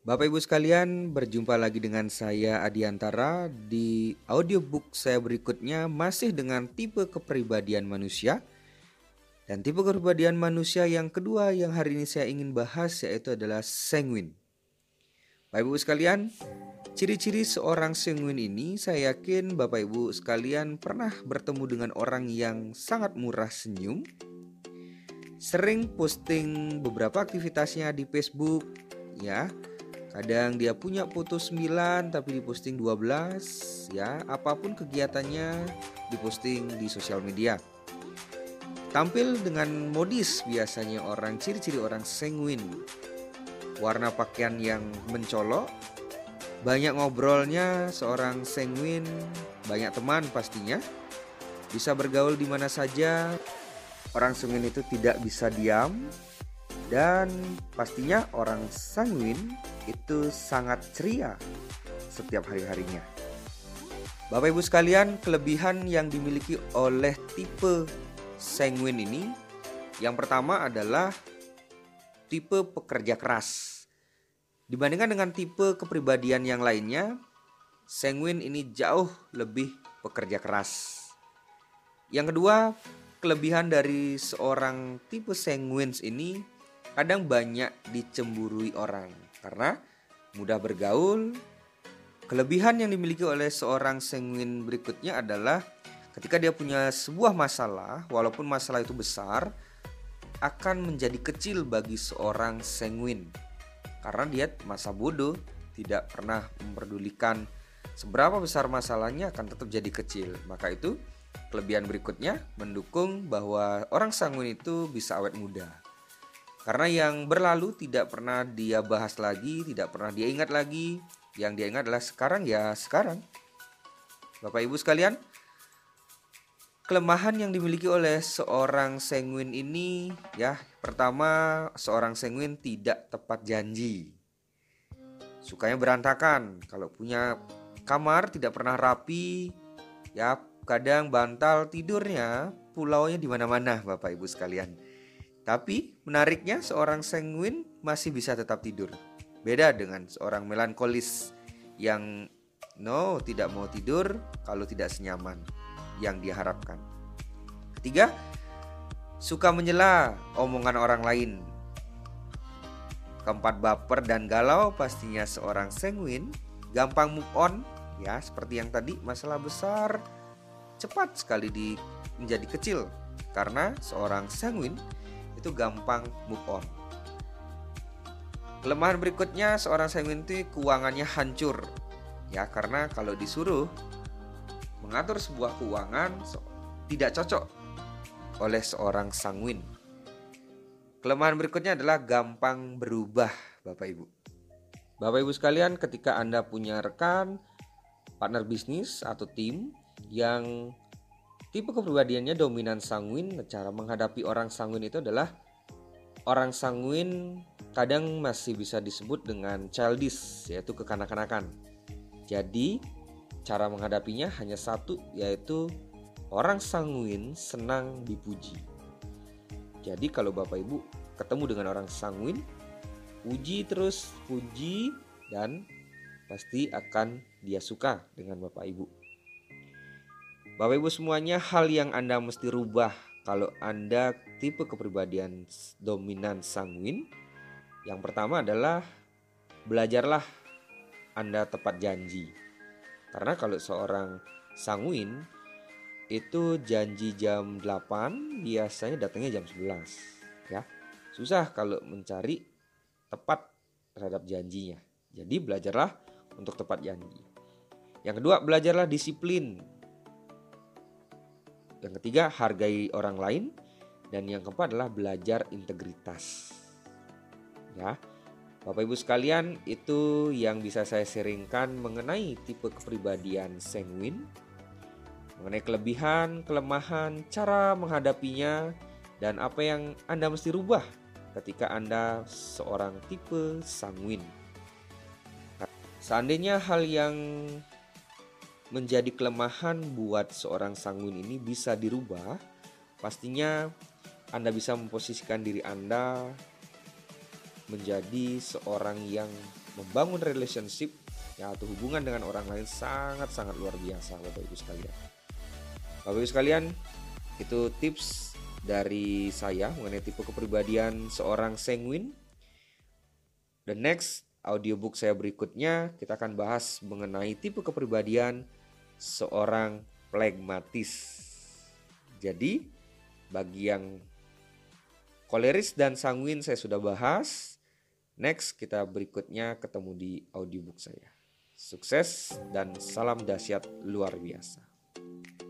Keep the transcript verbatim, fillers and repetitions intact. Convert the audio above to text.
Bapak Ibu sekalian, berjumpa lagi dengan saya Adiantara di audiobook saya berikutnya masih dengan tipe kepribadian manusia. Dan tipe kepribadian manusia yang kedua yang hari ini saya ingin bahas yaitu adalah sanguine. Bapak Ibu sekalian, ciri-ciri seorang sanguine ini saya yakin Bapak Ibu sekalian pernah bertemu dengan orang yang sangat murah senyum, sering posting beberapa aktivitasnya di Facebook, ya. Kadang dia punya foto sembilan tapi diposting dua belas, ya. Apapun kegiatannya diposting di sosial media. Tampil dengan modis biasanya orang, ciri-ciri orang sanguine. Warna pakaian yang mencolok, banyak ngobrolnya seorang sanguine, banyak teman pastinya. Bisa bergaul di mana saja. Orang sanguine itu tidak bisa diam. Dan pastinya orang sanguine itu sangat ceria setiap hari-harinya. Bapak Ibu sekalian, kelebihan yang dimiliki oleh tipe sanguine ini, yang pertama adalah tipe pekerja keras. Dibandingkan dengan tipe kepribadian yang lainnya, sanguine ini jauh lebih pekerja keras. Yang kedua, kelebihan dari seorang tipe sanguine ini kadang banyak dicemburui orang karena mudah bergaul. Kelebihan yang dimiliki oleh seorang sanguine berikutnya adalah ketika dia punya sebuah masalah, walaupun masalah itu besar, akan menjadi kecil bagi seorang sanguine. Karena dia masa bodoh, tidak pernah memperdulikan seberapa besar masalahnya, akan tetap jadi kecil. Maka itu kelebihan berikutnya mendukung bahwa orang sanguine itu bisa awet muda. Karena yang berlalu tidak pernah dia bahas lagi, tidak pernah dia ingat lagi. Yang dia ingat adalah sekarang ya sekarang. Bapak Ibu sekalian, kelemahan yang dimiliki oleh seorang sanguine ini, ya, pertama, seorang sanguine tidak tepat janji. Sukanya berantakan. Kalau punya kamar tidak pernah rapi, ya, kadang bantal tidurnya pulaunya di mana-mana, Bapak Ibu sekalian. Tapi menariknya seorang sanguine masih bisa tetap tidur. Beda dengan seorang melankolis yang no tidak mau tidur kalau tidak senyaman yang dia harapkan. Ketiga, suka menyela omongan orang lain. Keempat, baper dan galau pastinya seorang sanguine. Gampang move on, ya, seperti yang tadi, masalah besar cepat sekali di menjadi kecil karena seorang sanguine itu gampang move on. Kelemahan berikutnya seorang sanguine itu keuangannya hancur, ya, karena kalau disuruh mengatur sebuah keuangan tidak cocok oleh seorang sanguine. Kelemahan berikutnya adalah gampang berubah, Bapak Ibu. Bapak Ibu sekalian, ketika Anda punya rekan, partner bisnis atau tim yang tipe kepribadiannya dominan sanguine, cara menghadapi orang sanguine itu adalah orang sanguine kadang masih bisa disebut dengan childish, yaitu kekanak-kanakan. Jadi cara menghadapinya hanya satu, yaitu orang sanguine senang dipuji. Jadi kalau Bapak Ibu ketemu dengan orang sanguine, puji terus, puji, dan pasti akan dia suka dengan Bapak Ibu. Bapak Ibu semuanya, hal yang Anda mesti rubah kalau Anda tipe kepribadian dominan sanguine, yang pertama adalah belajarlah Anda tepat janji. Karena kalau seorang sanguine itu janji jam delapan, biasanya datangnya jam sebelas, ya. Susah kalau mencari tepat terhadap janjinya. Jadi belajarlah untuk tepat janji. Yang kedua, belajarlah disiplin. Yang ketiga, hargai orang lain. Dan yang keempat adalah belajar integritas. Ya, Bapak Ibu sekalian, itu yang bisa saya sharingkan mengenai tipe kepribadian sanguine, mengenai kelebihan, kelemahan, cara menghadapinya, dan apa yang Anda mesti rubah ketika Anda seorang tipe sanguine. Seandainya hal yang menjadi kelemahan buat seorang sanguine ini bisa dirubah, pastinya Anda bisa memposisikan diri Anda menjadi seorang yang membangun relationship ya, atau hubungan dengan orang lain sangat-sangat luar biasa Bapak Ibu sekalian. Bapak Ibu sekalian, itu tips dari saya mengenai tipe kepribadian seorang sanguine. The next audiobook saya berikutnya kita akan bahas mengenai tipe kepribadian seorang phlegmatis. Jadi bagi yang koleris dan sanguin saya sudah bahas. Next kita berikutnya ketemu di audiobook saya. Sukses dan salam dahsyat luar biasa.